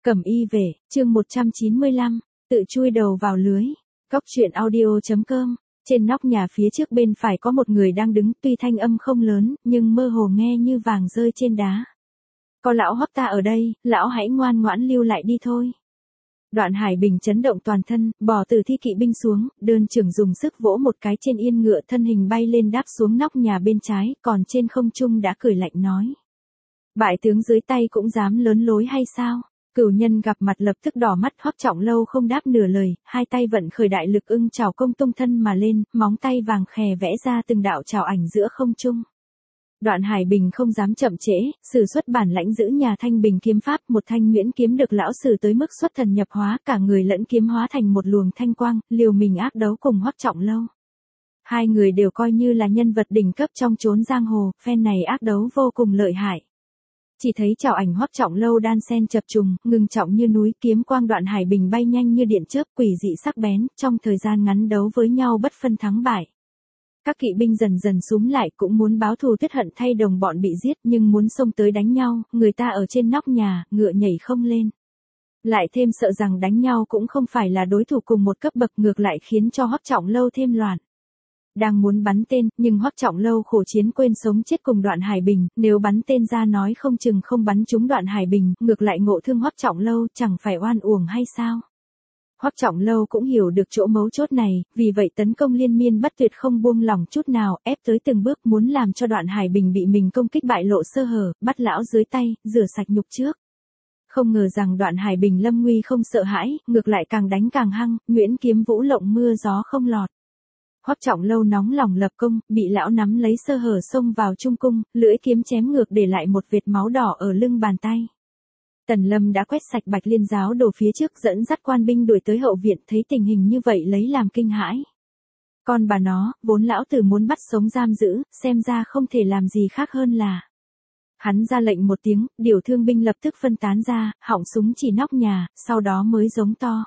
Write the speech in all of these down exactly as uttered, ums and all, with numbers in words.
Cẩm y về, chương một trăm chín mươi lăm, tự chui đầu vào lưới. Cóc truyện audio chấm com. Trên nóc nhà phía trước bên phải có một người đang đứng, tuy thanh âm không lớn, nhưng mơ hồ nghe như vàng rơi trên đá. Có lão Hoắc ta ở đây, lão hãy ngoan ngoãn lưu lại đi thôi. Đoạn Hải Bình chấn động toàn thân, bò từ thi kỵ binh xuống, đơn trưởng dùng sức vỗ một cái trên yên ngựa, thân hình bay lên đáp xuống nóc nhà bên trái, còn trên không trung đã cười lạnh nói. Bại tướng dưới tay cũng dám lớn lối hay sao? Cửu nhân gặp mặt lập tức đỏ mắt. Hoắc Trọng Lâu không đáp nửa lời, hai tay vận khởi đại lực ưng chảo công tung thân mà lên, móng tay vàng khè vẽ ra từng đạo chảo ảnh giữa không trung. Đoạn Hải Bình không dám chậm trễ, sử xuất bản lãnh giữ nhà Thanh Bình kiếm pháp, một thanh nhuyễn kiếm được lão sử tới mức xuất thần nhập hóa, cả người lẫn kiếm hóa thành một luồng thanh quang, liều mình ác đấu cùng Hoắc Trọng Lâu. Hai người đều coi như là nhân vật đỉnh cấp trong chốn giang hồ, phen này ác đấu vô cùng lợi hại. Chỉ thấy chảo ảnh Hoắc Trọng Lâu đan sen chập trùng, ngừng trọng như núi, kiếm quang Đoạn Hải Bình bay nhanh như điện chớp, quỷ dị sắc bén, trong thời gian ngắn đấu với nhau bất phân thắng bại. Các kỵ binh dần dần xúm lại, cũng muốn báo thù tiết hận thay đồng bọn bị giết, nhưng muốn xông tới đánh nhau, người ta ở trên nóc nhà, ngựa nhảy không lên. Lại thêm sợ rằng đánh nhau cũng không phải là đối thủ cùng một cấp bậc, ngược lại khiến cho Hoắc Trọng Lâu thêm loạn. Đang muốn bắn tên, nhưng Hoắc Trọng Lâu khổ chiến quên sống chết cùng Đoạn Hải Bình, nếu bắn tên ra nói không chừng không bắn trúng Đoạn Hải Bình, ngược lại ngộ thương Hoắc Trọng Lâu, chẳng phải oan uổng hay sao? Hoắc Trọng Lâu cũng hiểu được chỗ mấu chốt này, vì vậy tấn công liên miên bất tuyệt không buông lỏng chút nào, ép tới từng bước muốn làm cho Đoạn Hải Bình bị mình công kích bại lộ sơ hở, bắt lão dưới tay, rửa sạch nhục trước. Không ngờ rằng Đoạn Hải Bình lâm nguy không sợ hãi, ngược lại càng đánh càng hăng, nhuyễn kiếm vũ lộng mưa gió không lọt. Hoắc Trọng Lâu nóng lòng lập công, bị lão nắm lấy sơ hở xông vào trung cung, lưỡi kiếm chém ngược để lại một vệt máu đỏ ở lưng bàn tay. Tần Lâm đã quét sạch Bạch Liên giáo đồ phía trước, dẫn dắt quan binh đuổi tới hậu viện, thấy tình hình như vậy lấy làm kinh hãi. Con bà nó, vốn lão tử muốn bắt sống giam giữ, xem ra không thể làm gì khác hơn là. Hắn ra lệnh một tiếng, điều thương binh lập tức phân tán ra, họng súng chỉ nóc nhà, sau đó mới giống to.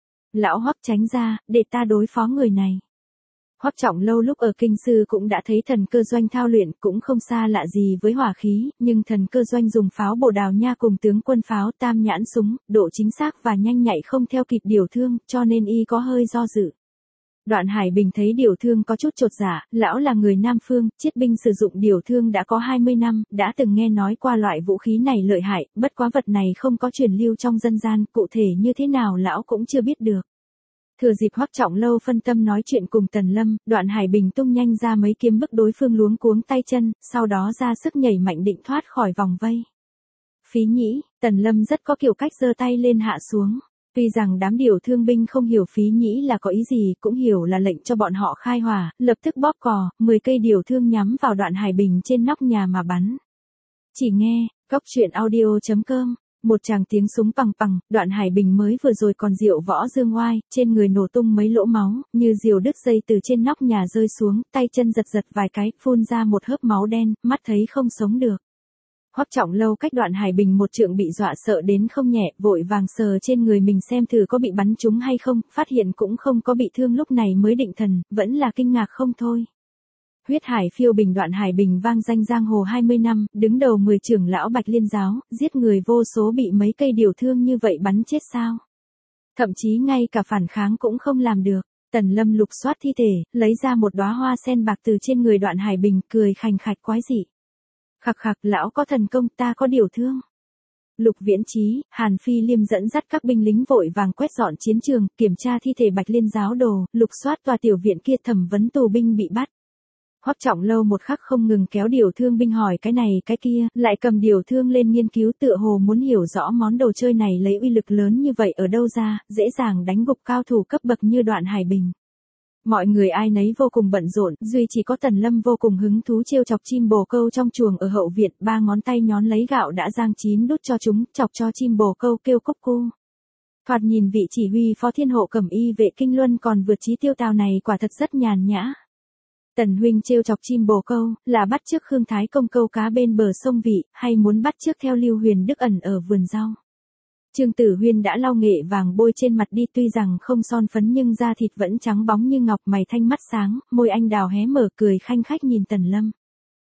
Lão Hoắc tránh ra, để ta đối phó người này. Hoắc Trọng Lâu lúc ở kinh sư cũng đã thấy thần cơ doanh thao luyện, cũng không xa lạ gì với hỏa khí, nhưng thần cơ doanh dùng pháo bổ đào nha cùng tướng quân pháo tam nhãn súng, độ chính xác và nhanh nhạy không theo kịp điều thương, cho nên y có hơi do dự. Đoạn Hải Bình thấy điều thương có chút chột dạ, lão là người Nam Phương, chiết binh sử dụng điều thương đã có hai mươi năm, đã từng nghe nói qua loại vũ khí này lợi hại, bất quá vật này không có truyền lưu trong dân gian, cụ thể như thế nào lão cũng chưa biết được. Thừa dịp Hoắc Trọng Lâu phân tâm nói chuyện cùng Tần Lâm, Đoạn Hải Bình tung nhanh ra mấy kiếm bức đối phương luống cuống tay chân, sau đó ra sức nhảy mạnh định thoát khỏi vòng vây. Phí Nhĩ, Tần Lâm rất có kiểu cách giơ tay lên hạ xuống. Tuy rằng đám điều thương binh không hiểu Phí Nhĩ là có ý gì, cũng hiểu là lệnh cho bọn họ khai hỏa, lập tức bóp cò, mười cây điều thương nhắm vào Đoạn Hải Bình trên nóc nhà mà bắn. Chỉ nghe, cóc truyện audio chấm com. Một tràng tiếng súng pằng pằng, Đoạn Hải Bình mới vừa rồi còn diệu võ dương oai, trên người nổ tung mấy lỗ máu, như diều đứt dây từ trên nóc nhà rơi xuống, tay chân giật giật vài cái, phun ra một hớp máu đen, mắt thấy không sống được. Hoắc Trọng Lâu cách Đoạn Hải Bình một trượng bị dọa sợ đến không nhẹ, vội vàng sờ trên người mình xem thử có bị bắn trúng hay không, phát hiện cũng không có bị thương, lúc này mới định thần, vẫn là kinh ngạc không thôi. Huyết hải phiêu bình Đoạn Hải Bình vang danh giang hồ hai mươi năm, đứng đầu mười trưởng lão Bạch Liên giáo, giết người vô số, bị mấy cây điều thương như vậy bắn chết sao? Thậm chí ngay cả phản kháng cũng không làm được. Tần Lâm lục soát thi thể, lấy ra một đóa hoa sen bạc từ trên người Đoạn Hải Bình, cười khành khạch quái dị. Khặc khặc, lão có thần công, ta có điều thương. Lục Viễn Chí, Hàn Phi Liêm dẫn dắt các binh lính vội vàng quét dọn chiến trường, kiểm tra thi thể Bạch Liên giáo đồ, lục soát tòa tiểu viện kia, thẩm vấn tù binh bị bắt. Hoắc Trọng Lâu một khắc không ngừng kéo điều thương binh hỏi cái này cái kia, lại cầm điều thương lên nghiên cứu, tựa hồ muốn hiểu rõ món đồ chơi này lấy uy lực lớn như vậy ở đâu ra, dễ dàng đánh gục cao thủ cấp bậc như Đoạn Hải Bình. Mọi người ai nấy vô cùng bận rộn, duy chỉ có Tần Lâm vô cùng hứng thú trêu chọc chim bồ câu trong chuồng ở hậu viện, ba ngón tay nhón lấy gạo đã rang chín đút cho chúng, chọc cho chim bồ câu kêu cốc cu. Thoạt nhìn vị chỉ huy phó thiên hộ Cẩm y vệ kinh luân còn vượt chí tiêu tào này quả thật rất nhàn nhã. Tần huynh trêu chọc chim bồ câu, là bắt chước Khương Thái Công câu cá bên bờ sông Vị, hay muốn bắt chước theo Lưu Huyền Đức ẩn ở vườn rau? Trương Tử Huyên đã lau nghệ vàng bôi trên mặt đi, tuy rằng không son phấn nhưng da thịt vẫn trắng bóng như ngọc, mày thanh mắt sáng, môi anh đào hé mở cười khanh khách nhìn Tần Lâm.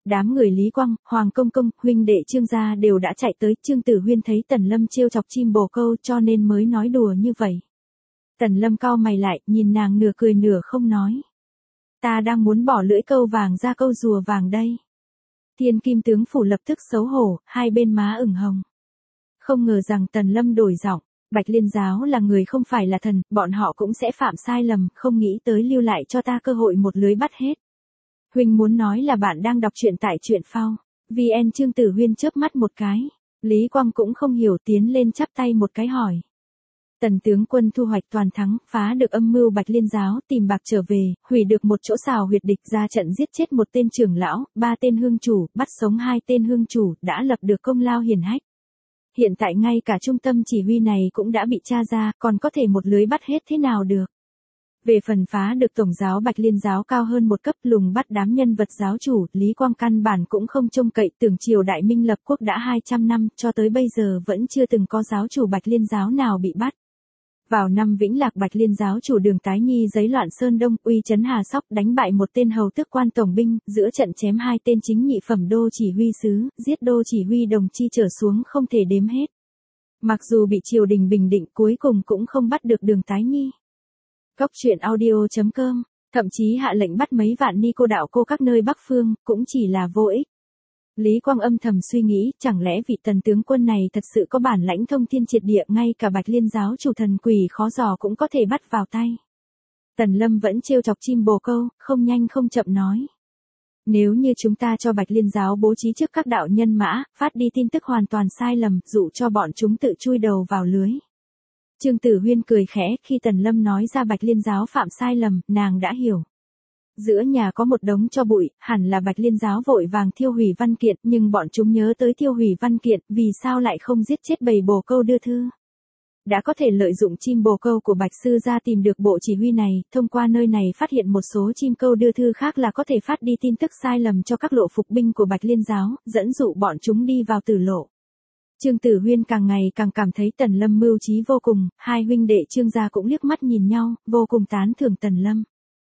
Đám người Lý Quang, Hoàng Công Công, huynh đệ Trương gia đều đã chạy tới, Trương Tử Huyên thấy Tần Lâm trêu chọc chim bồ câu cho nên mới nói đùa như vậy. Tần Lâm cau mày lại, nhìn nàng nửa cười nửa không nói. Ta đang muốn bỏ lưỡi câu vàng ra câu rùa vàng đây. Thiên Kim tướng phủ lập tức xấu hổ, hai bên má ửng hồng. Không ngờ rằng Tần Lâm đổi giọng, Bạch Liên giáo là người không phải là thần, bọn họ cũng sẽ phạm sai lầm, không nghĩ tới lưu lại cho ta cơ hội một lưới bắt hết. Huynh muốn nói là bạn đang đọc truyện tại truyện phao. vê en Trương Tử Huyên chớp mắt một cái. Lý Quang cũng không hiểu, tiến lên chắp tay một cái hỏi. Tần tướng quân thu hoạch toàn thắng, phá được âm mưu Bạch Liên giáo, tìm bạc trở về, hủy được một chỗ xào huyệt địch, ra trận giết chết một tên trưởng lão, ba tên hương chủ, bắt sống hai tên hương chủ, đã lập được công lao hiển hách. Hiện tại ngay cả trung tâm chỉ huy này cũng đã bị tra ra, còn có thể một lưới bắt hết thế nào được. Về phần phá được tổng giáo Bạch Liên giáo cao hơn một cấp, lùng bắt đám nhân vật giáo chủ, Lý Quang căn bản cũng không trông cậy, tưởng triều đại Minh lập quốc đã hai trăm năm, cho tới bây giờ vẫn chưa từng có giáo chủ Bạch Liên giáo nào bị bắt. Vào năm Vĩnh Lạc, Bạch Liên giáo chủ Đường Tái Nhi giấy loạn Sơn Đông, uy chấn Hà Sóc, đánh bại một tên hầu tước quan tổng binh, giữa trận chém hai tên chính nhị phẩm đô chỉ huy sứ, giết đô chỉ huy đồng chi trở xuống không thể đếm hết. Mặc dù bị triều đình bình định, cuối cùng cũng không bắt được Đường Tái Nhi. Cóc truyện audio chấm com, thậm chí hạ lệnh bắt mấy vạn ni cô đạo cô các nơi Bắc Phương, cũng chỉ là vô ích. Lý Quang âm thầm suy nghĩ, chẳng lẽ vị Tần tướng quân này thật sự có bản lãnh thông thiên triệt địa, ngay cả Bạch Liên giáo chủ thần quỷ khó dò cũng có thể bắt vào tay. Tần Lâm vẫn trêu chọc chim bồ câu, không nhanh không chậm nói. Nếu như chúng ta cho Bạch Liên giáo bố trí trước các đạo nhân mã, phát đi tin tức hoàn toàn sai lầm, dụ cho bọn chúng tự chui đầu vào lưới. Trương Tử Huyên cười khẽ, khi Tần Lâm nói ra Bạch Liên giáo phạm sai lầm, nàng đã hiểu. Giữa nhà có một đống tro bụi, hẳn là Bạch Liên giáo vội vàng thiêu hủy văn kiện, nhưng bọn chúng nhớ tới thiêu hủy văn kiện, vì sao lại không giết chết bầy bồ câu đưa thư. Đã có thể lợi dụng chim bồ câu của Bạch sư gia tìm được bộ chỉ huy này, thông qua nơi này phát hiện một số chim câu đưa thư khác là có thể phát đi tin tức sai lầm cho các lộ phục binh của Bạch Liên giáo, dẫn dụ bọn chúng đi vào tử lộ. Trương Tử Huyên càng ngày càng cảm thấy Tần Lâm mưu trí vô cùng, hai huynh đệ Trương gia cũng liếc mắt nhìn nhau, vô cùng tán thưởng Tần Lâm.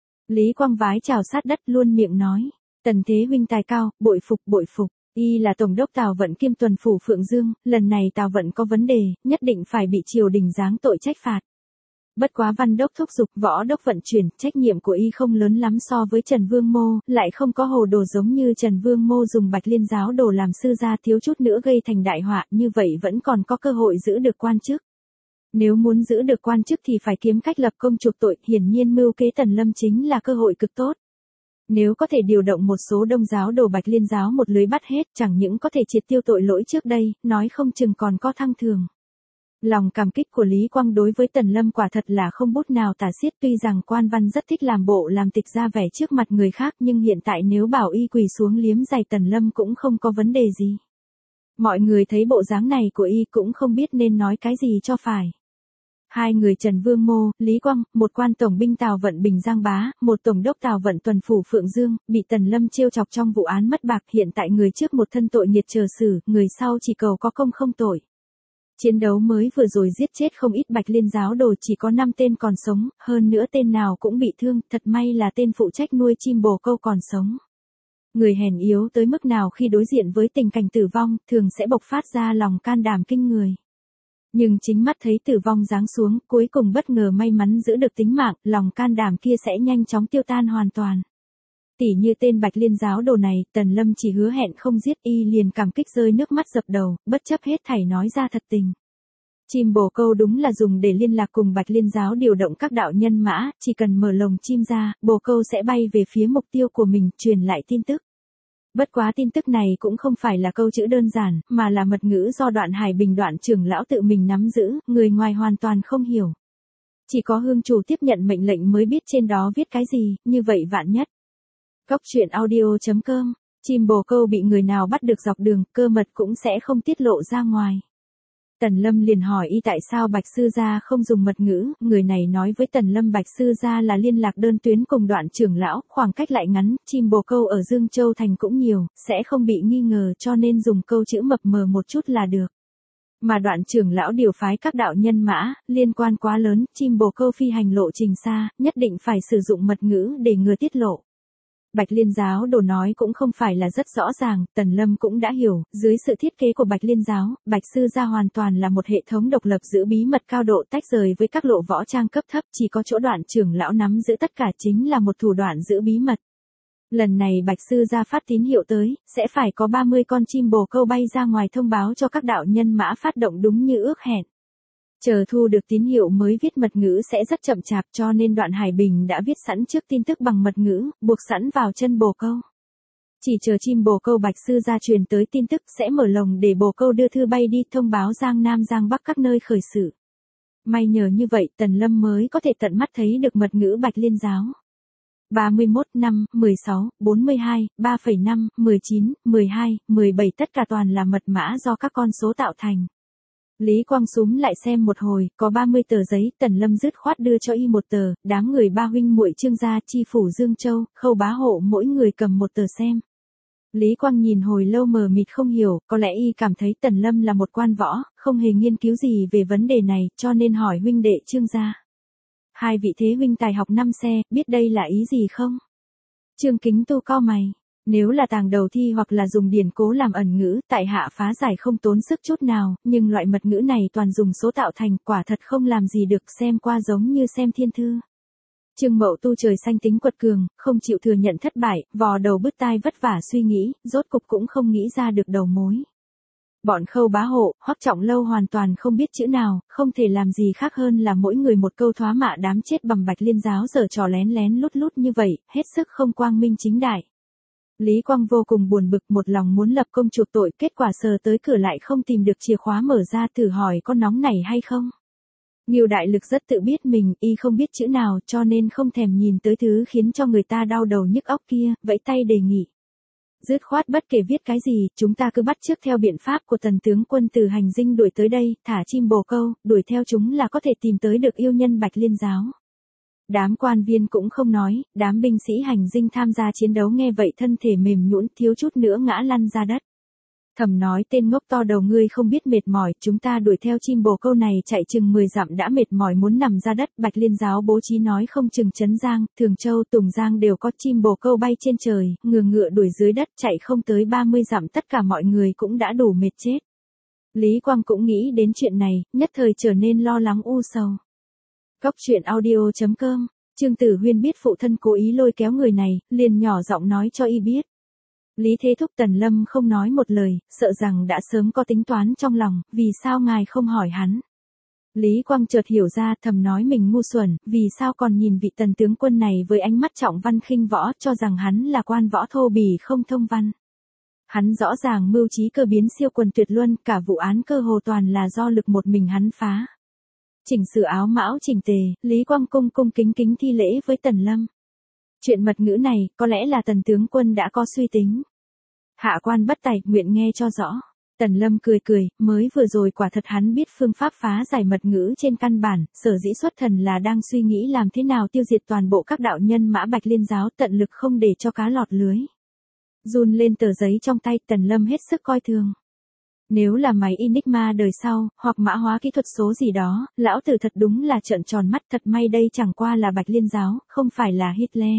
Lý Quang vái chào sát đất luôn miệng nói, Tần thế huynh tài cao, bội phục bội phục, y là tổng đốc Tào Vận kiêm tuần phủ Phượng Dương, lần này Tào Vận có vấn đề, nhất định phải bị triều đình giáng tội trách phạt. Bất quá Văn đốc thúc giục, Võ đốc vận chuyển, trách nhiệm của y không lớn lắm so với Trần Vương Mô, lại không có hồ đồ giống như Trần Vương Mô dùng Bạch Liên giáo đồ làm sư gia, thiếu chút nữa gây thành đại họa, như vậy vẫn còn có cơ hội giữ được quan chức. Nếu muốn giữ được quan chức thì phải kiếm cách lập công chuộc tội, hiển nhiên mưu kế Tần Lâm chính là cơ hội cực tốt. Nếu có thể điều động một số đông giáo đồ Bạch Liên giáo một lưới bắt hết, chẳng những có thể triệt tiêu tội lỗi trước đây, nói không chừng còn có thăng thường. Lòng cảm kích của Lý Quang đối với Tần Lâm quả thật là không bút nào tả xiết, tuy rằng quan văn rất thích làm bộ làm tịch ra vẻ trước mặt người khác, nhưng hiện tại nếu bảo y quỳ xuống liếm giày Tần Lâm cũng không có vấn đề gì. Mọi người thấy bộ dáng này của y cũng không biết nên nói cái gì cho phải. Hai người Trần Vương Mô, Lý Quang, một quan tổng binh Tào Vận Bình Giang Bá, một tổng đốc Tào Vận tuần phủ Phượng Dương, bị Tần Lâm trêu chọc trong vụ án mất bạc, hiện tại người trước một thân tội nghiệt chờ xử, người sau chỉ cầu có công không tội. Chiến đấu mới vừa rồi giết chết không ít Bạch Liên giáo đồ, chỉ có năm tên còn sống, hơn nữa tên nào cũng bị thương, thật may là tên phụ trách nuôi chim bồ câu còn sống. Người hèn yếu tới mức nào khi đối diện với tình cảnh tử vong, thường sẽ bộc phát ra lòng can đảm kinh người. Nhưng chính mắt thấy tử vong giáng xuống, cuối cùng bất ngờ may mắn giữ được tính mạng, lòng can đảm kia sẽ nhanh chóng tiêu tan hoàn toàn. Tỉ như tên Bạch Liên giáo đồ này, Tần Lâm chỉ hứa hẹn không giết y liền cảm kích rơi nước mắt dập đầu, bất chấp hết thảy nói ra thật tình. Chim bồ câu đúng là dùng để liên lạc cùng Bạch Liên giáo điều động các đạo nhân mã, chỉ cần mở lồng chim ra, bồ câu sẽ bay về phía mục tiêu của mình, truyền lại tin tức. Bất quá tin tức này cũng không phải là câu chữ đơn giản, mà là mật ngữ do Đoạn Hải Bình Đoạn trưởng lão tự mình nắm giữ, người ngoài hoàn toàn không hiểu. Chỉ có hương chủ tiếp nhận mệnh lệnh mới biết trên đó viết cái gì, như vậy vạn nhất. Cóc truyện audio chấm com, chim bồ câu bị người nào bắt được dọc đường, cơ mật cũng sẽ không tiết lộ ra ngoài. Tần Lâm liền hỏi y tại sao Bạch sư gia không dùng mật ngữ, người này nói với Tần Lâm Bạch sư gia là liên lạc đơn tuyến cùng Đoạn trưởng lão, khoảng cách lại ngắn, chim bồ câu ở Dương Châu thành cũng nhiều, sẽ không bị nghi ngờ cho nên dùng câu chữ mập mờ một chút là được. Mà Đoạn trưởng lão điều phái các đạo nhân mã, liên quan quá lớn, chim bồ câu phi hành lộ trình xa, nhất định phải sử dụng mật ngữ để ngừa tiết lộ. Bạch Liên giáo đồ nói cũng không phải là rất rõ ràng, Tần Lâm cũng đã hiểu, dưới sự thiết kế của Bạch Liên giáo, Bạch Sư gia hoàn toàn là một hệ thống độc lập giữ bí mật cao độ tách rời với các lộ võ trang cấp thấp, chỉ có chỗ đoạn trưởng lão nắm giữ tất cả chính là một thủ đoạn giữ bí mật. Lần này Bạch Sư gia phát tín hiệu tới, sẽ phải có ba mươi con chim bồ câu bay ra ngoài thông báo cho các đạo nhân mã phát động đúng như ước hẹn. Chờ thu được tín hiệu mới viết mật ngữ sẽ rất chậm chạp cho nên Đoạn Hải Bình đã viết sẵn trước tin tức bằng mật ngữ, buộc sẵn vào chân bồ câu. Chỉ chờ chim bồ câu Bạch Sư gia truyền tới tin tức sẽ mở lồng để bồ câu đưa thư bay đi thông báo Giang Nam Giang Bắc các nơi khởi sự. May nhờ như vậy Tần Lâm mới có thể tận mắt thấy được mật ngữ Bạch Liên giáo. ba mươi mốt, năm, mười sáu, bốn mươi hai, ba phẩy năm, mười chín, mười hai, mười bảy tất cả toàn là mật mã do các con số tạo thành. Lý Quang súm lại xem một hồi, có ba mươi tờ giấy, Tần Lâm dứt khoát đưa cho y một tờ, đám người ba huynh muội Trương gia, Chi phủ Dương Châu, Khâu Bá Hộ mỗi người cầm một tờ xem. Lý Quang nhìn hồi lâu mờ mịt không hiểu, có lẽ y cảm thấy Tần Lâm là một quan võ, không hề nghiên cứu gì về vấn đề này, cho nên hỏi huynh đệ Trương gia. Hai vị thế huynh tài học năm xe, biết đây là ý gì không? Trương Kính Tu cau mày. Nếu là tàng đầu thi hoặc là dùng điển cố làm ẩn ngữ, tại hạ phá giải không tốn sức chút nào, nhưng loại mật ngữ này toàn dùng số tạo thành, quả thật không làm gì được, xem qua giống như xem thiên thư. Trương Mậu Tu trời xanh tính quật cường, không chịu thừa nhận thất bại, vò đầu bứt tai vất vả suy nghĩ, rốt cục cũng không nghĩ ra được đầu mối. Bọn Khâu Bá Hộ, Hoắc Trọng Lâu hoàn toàn không biết chữ nào, không thể làm gì khác hơn là mỗi người một câu thoá mạ đám chết bầm Bạch Liên giáo giở trò lén lén lút lút như vậy, hết sức không quang minh chính đại. Lý Quang vô cùng buồn bực, một lòng muốn lập công chuộc tội, kết quả sờ tới cửa lại không tìm được chìa khóa mở ra, thử hỏi có nóng này hay không. Ngưu Đại Lực rất tự biết mình, y không biết chữ nào cho nên không thèm nhìn tới thứ khiến cho người ta đau đầu nhức óc kia, vẫy tay đề nghị. Dứt khoát bất kể viết cái gì, chúng ta cứ bắt chước theo biện pháp của Tần tướng quân từ hành dinh đuổi tới đây, thả chim bồ câu, đuổi theo chúng là có thể tìm tới được yêu nhân Bạch Liên giáo. Đám quan viên cũng không nói, đám binh sĩ hành dinh tham gia chiến đấu nghe vậy thân thể mềm nhũn thiếu chút nữa ngã lăn ra đất. Thầm nói tên ngốc to đầu ngươi không biết mệt mỏi, chúng ta đuổi theo chim bồ câu này chạy chừng mười dặm đã mệt mỏi muốn nằm ra đất. Bạch Liên giáo bố trí nói không chừng Trấn Giang, Thường Châu, Tùng Giang đều có chim bồ câu bay trên trời, ngựa ngựa đuổi dưới đất chạy không tới ba mươi dặm tất cả mọi người cũng đã đủ mệt chết. Lý Quang cũng nghĩ đến chuyện này, nhất thời trở nên lo lắng u sầu. Cóc truyện audio chấm com, Trương Tử Huyên biết phụ thân cố ý lôi kéo người này, liền nhỏ giọng nói cho y biết. Lý Thế Thúc Tần Lâm không nói một lời, sợ rằng đã sớm có tính toán trong lòng, vì sao ngài không hỏi hắn. Lý Quang chợt hiểu ra, thầm nói mình ngu xuẩn, vì sao còn nhìn vị Tần tướng quân này với ánh mắt trọng văn khinh võ, cho rằng hắn là quan võ thô bỉ không thông văn. Hắn rõ ràng mưu trí cơ biến siêu quần tuyệt luân, cả vụ án cơ hồ toàn là do lực một mình hắn phá. Chỉnh sửa áo mão chỉnh tề, Lý Quang cung cung kính kính thi lễ với Tần Lâm. Chuyện mật ngữ này, có lẽ là Tần tướng quân đã có suy tính. Hạ quan bất tài, nguyện nghe cho rõ. Tần Lâm cười cười, mới vừa rồi quả thật hắn biết phương pháp phá giải mật ngữ trên căn bản, sở dĩ xuất thần là đang suy nghĩ làm thế nào tiêu diệt toàn bộ các đạo nhân mã Bạch Liên giáo, tận lực không để cho cá lọt lưới. Run lên tờ giấy trong tay, Tần Lâm hết sức coi thường. Nếu là máy Enigma đời sau, hoặc mã hóa kỹ thuật số gì đó, lão tử thật đúng là trợn tròn mắt, thật may đây chẳng qua là Bạch Liên giáo, không phải là Hitler.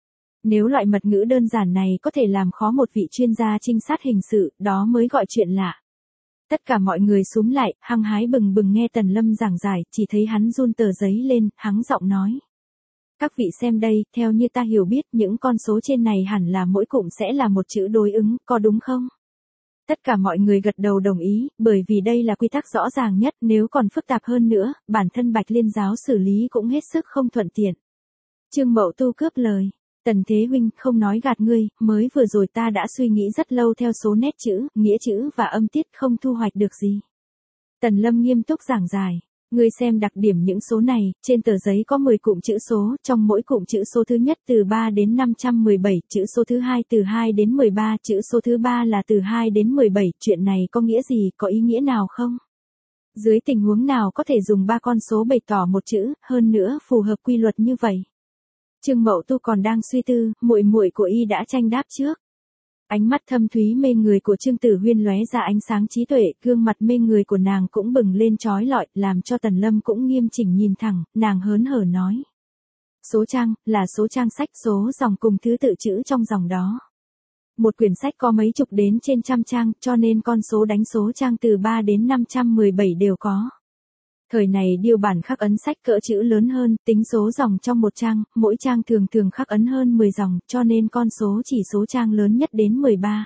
Nếu loại mật ngữ đơn giản này có thể làm khó một vị chuyên gia trinh sát hình sự, đó mới gọi chuyện lạ. Tất cả mọi người xúm lại, hăng hái bừng bừng nghe Tần Lâm giảng giải, chỉ thấy hắn run tờ giấy lên, hắng giọng nói. Các vị xem đây, theo như ta hiểu biết, những con số trên này hẳn là mỗi cụm sẽ là một chữ đối ứng, có đúng không? Tất cả mọi người gật đầu đồng ý, bởi vì đây là quy tắc rõ ràng nhất, nếu còn phức tạp hơn nữa, bản thân Bạch Liên giáo xử lý cũng hết sức không thuận tiện. Trương Mậu Tu cướp lời. Tần Thế huynh, không nói gạt ngươi, mới vừa rồi ta đã suy nghĩ rất lâu theo số nét chữ, nghĩa chữ và âm tiết không thu hoạch được gì. Tần Lâm nghiêm túc giảng giải. Ngươi xem đặc điểm những số này, trên tờ giấy có mười cụm chữ số, trong mỗi cụm chữ số thứ nhất từ ba đến năm trăm mười bảy, chữ số thứ hai từ hai đến mười ba, chữ số thứ ba là từ hai đến mười bảy, chuyện này có nghĩa gì, có ý nghĩa nào không? Dưới tình huống nào có thể dùng ba con số bày tỏ một chữ, hơn nữa phù hợp quy luật như vậy? Trương Mậu Tu còn đang suy tư, muội muội của y đã tranh đáp trước. Ánh mắt thâm thúy mê người của Trương Tử Huyên lóe ra ánh sáng trí tuệ, gương mặt mê người của nàng cũng bừng lên chói lọi, làm cho Tần Lâm cũng nghiêm chỉnh nhìn thẳng, nàng hớn hở nói. Số trang, là số trang sách, số dòng cùng thứ tự chữ trong dòng đó. Một quyển sách có mấy chục đến trên trăm trang, cho nên con số đánh số trang từ ba đến năm trăm mười bảy đều có. Thời này điêu bản khắc ấn sách cỡ chữ lớn hơn, tính số dòng trong một trang, mỗi trang thường thường khắc ấn hơn mười dòng, cho nên con số chỉ số trang lớn nhất đến mười ba.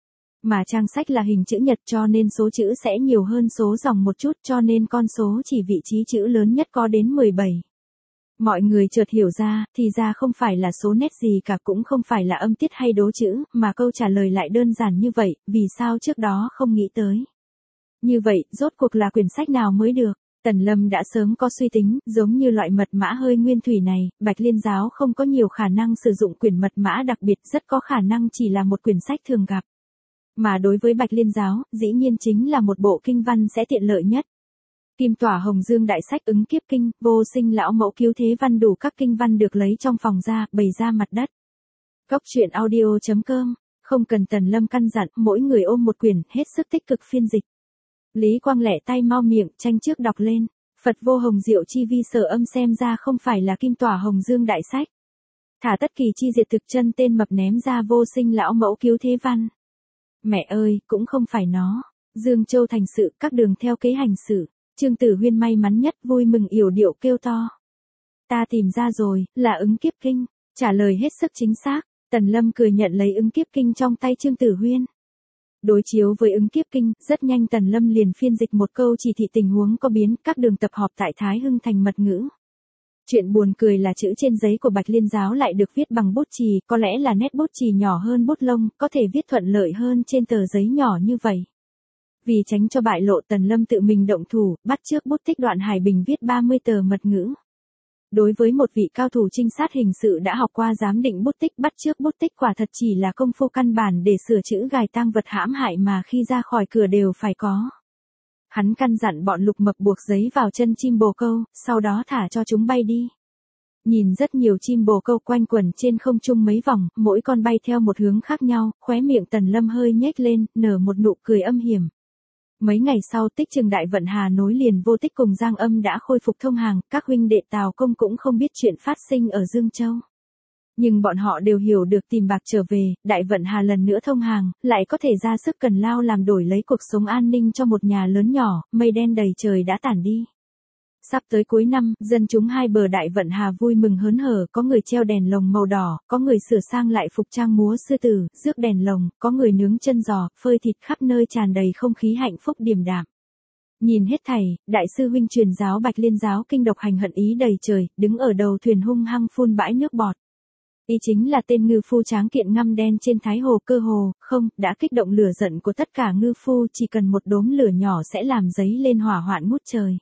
Mà trang sách là hình chữ nhật cho nên số chữ sẽ nhiều hơn số dòng một chút, cho nên con số chỉ vị trí chữ lớn nhất có đến mười bảy. Mọi người chợt hiểu ra, thì ra không phải là số nét gì cả, cũng không phải là âm tiết hay đố chữ, mà câu trả lời lại đơn giản như vậy, vì sao trước đó không nghĩ tới. Như vậy, rốt cuộc là quyển sách nào mới được? Tần Lâm đã sớm có suy tính, giống như loại mật mã hơi nguyên thủy này, Bạch Liên giáo không có nhiều khả năng sử dụng quyển mật mã đặc biệt, rất có khả năng chỉ là một quyển sách thường gặp. Mà đối với Bạch Liên giáo, dĩ nhiên chính là một bộ kinh văn sẽ tiện lợi nhất. Kim Tỏa Hồng Dương đại sách ứng kiếp kinh, vô sinh lão mẫu cứu thế văn đủ các kinh văn được lấy trong phòng ra, bày ra mặt đất. Cốc truyện audio chấm com, không cần Tần Lâm căn dặn, mỗi người ôm một quyển, hết sức tích cực phiên dịch. Lý Quang lẻ tay mau miệng, tranh trước đọc lên, Phật vô hồng diệu chi vi sở âm xem ra không phải là Kim Tỏa Hồng Dương đại sách. Thả tất kỳ chi diệt thực chân tên mập ném ra vô sinh lão mẫu cứu thế văn. Mẹ ơi, cũng không phải nó. Dương Châu thành sự, các đường theo kế hành xử. Trương Tử Huyên may mắn nhất, vui mừng yểu điệu kêu to. Ta tìm ra rồi, là ứng kiếp kinh. Trả lời hết sức chính xác. Tần Lâm cười nhận lấy ứng kiếp kinh trong tay Trương Tử Huyên. Đối chiếu với ứng kiếp kinh, rất nhanh Tần Lâm liền phiên dịch một câu chỉ thị tình huống có biến, các đường tập họp tại Thái Hưng thành mật ngữ. Chuyện buồn cười là chữ trên giấy của Bạch Liên giáo lại được viết bằng bút chì, có lẽ là nét bút chì nhỏ hơn bút lông, có thể viết thuận lợi hơn trên tờ giấy nhỏ như vậy. Vì tránh cho bại lộ, Tần Lâm tự mình động thủ, bắt chước bút tích Đoạn Hải Bình viết ba mươi tờ mật ngữ. Đối với một vị cao thủ trinh sát hình sự đã học qua giám định bút tích, bắt chước bút tích quả thật chỉ là công phu căn bản để sửa chữ gài tang vật hãm hại mà khi ra khỏi cửa đều phải có. Hắn căn dặn bọn Lục Mập buộc giấy vào chân chim bồ câu, sau đó thả cho chúng bay đi. Nhìn rất nhiều chim bồ câu quanh quẩn trên không trung mấy vòng, mỗi con bay theo một hướng khác nhau, khóe miệng Tần Lâm hơi nhếch lên, nở một nụ cười âm hiểm. Mấy ngày sau, Tích Trừng Đại Vận Hà nối liền Vô Tích cùng Giang Âm đã khôi phục thông hàng, các huynh đệ Tào Công cũng không biết chuyện phát sinh ở Dương Châu. Nhưng bọn họ đều hiểu được tìm bạc trở về, Đại Vận Hà lần nữa thông hàng, lại có thể ra sức cần lao làm đổi lấy cuộc sống an ninh cho một nhà lớn nhỏ, mây đen đầy trời đã tản đi. Sắp tới cuối năm, dân chúng hai bờ Đại Vận Hà vui mừng hớn hở, có người treo đèn lồng màu đỏ, có người sửa sang lại phục trang múa sư tử, rước đèn lồng, có người nướng chân giò, phơi thịt, khắp nơi tràn đầy không khí hạnh phúc điềm đạm. Nhìn hết thảy, đại sư huynh truyền giáo Bạch Liên giáo kinh độc hành hận ý đầy trời, đứng ở đầu thuyền hung hăng phun bãi nước bọt. Ý chính là tên ngư phu tráng kiện ngăm đen trên Thái Hồ Cơ Hồ, không, đã kích động lửa giận của tất cả ngư phu, chỉ cần một đốm lửa nhỏ sẽ làm giấy lên hỏa hoạn ngút trời.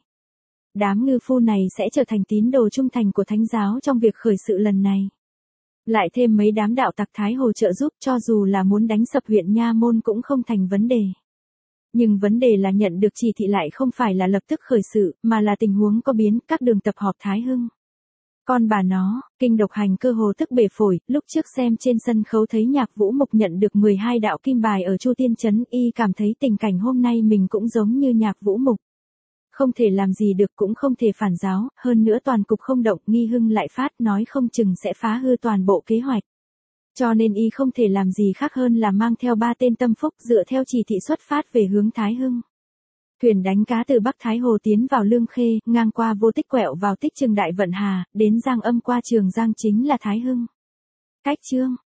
Đám ngư phu này sẽ trở thành tín đồ trung thành của thánh giáo trong việc khởi sự lần này. Lại thêm mấy đám đạo tặc Thái Hồ trợ giúp, cho dù là muốn đánh sập huyện Nha Môn cũng không thành vấn đề. Nhưng vấn đề là nhận được chỉ thị lại không phải là lập tức khởi sự, mà là tình huống có biến, các đường tập họp Thái Hưng. Con bà nó, kinh độc hành Cơ Hồ tức bể phổi, lúc trước xem trên sân khấu thấy Nhạc Vũ Mục nhận được mười hai đạo kim bài ở Chu Tiên Trấn, y cảm thấy tình cảnh hôm nay mình cũng giống như Nhạc Vũ Mục. Không thể làm gì được cũng không thể phản giáo, hơn nữa toàn cục không động, nghi hưng lại phát, nói không chừng sẽ phá hư toàn bộ kế hoạch. Cho nên y không thể làm gì khác hơn là mang theo ba tên tâm phúc dựa theo chỉ thị xuất phát về hướng Thái Hưng. Thuyền đánh cá từ Bắc Thái Hồ tiến vào Lương Khê, ngang qua Vô Tích quẹo vào Tích Trừng Đại Vận Hà, đến Giang Âm qua Trường Giang chính là Thái Hưng. Cách chương